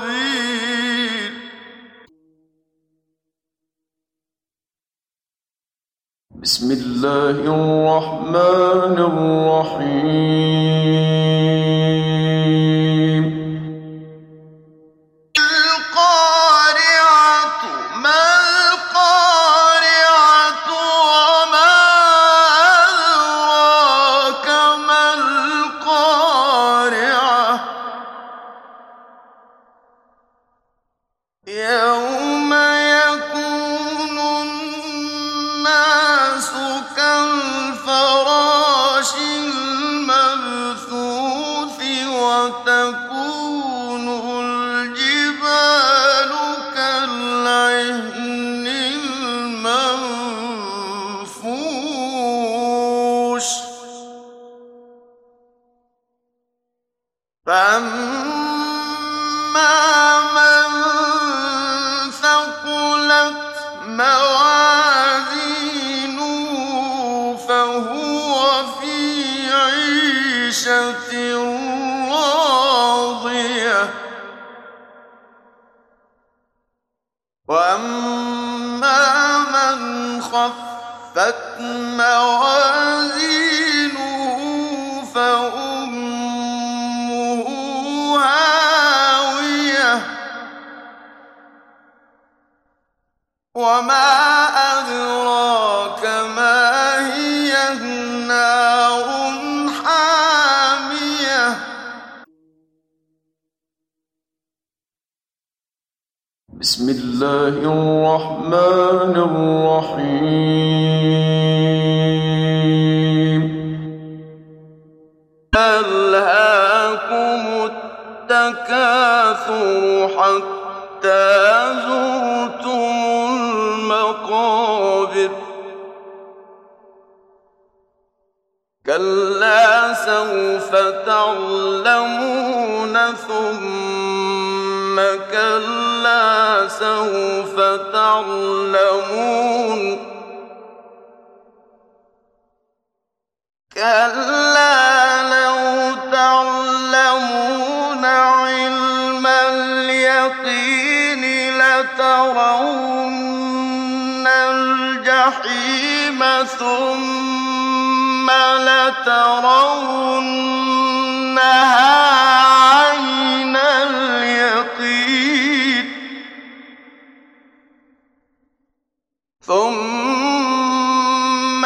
خبير. بسم الله الرحمن الرحيم. القارعة ما القارعة وما أدراك ما القارعة يوم يكون الناس كالفراش المبثوث وتكون الجبال كالعهن المنفوش فأما من ثقلت موازينه فهو في عيشة راضية وأما من خفت موازينه فأمه هاوية وما أدراك ما هي نار حامية. بسم الله الرحمن الرحيم. ألهاكم التكاثر حتى زرتم المقابر كلا سوف تعلمون ثم كلا سوف تعلمون كلا لو تعلمون علم اليقين لترون الجحيم ثم لترونها عين اليقين ثم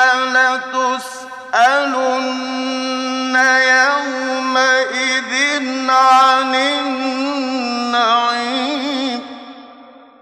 لتسألن يومئذ عن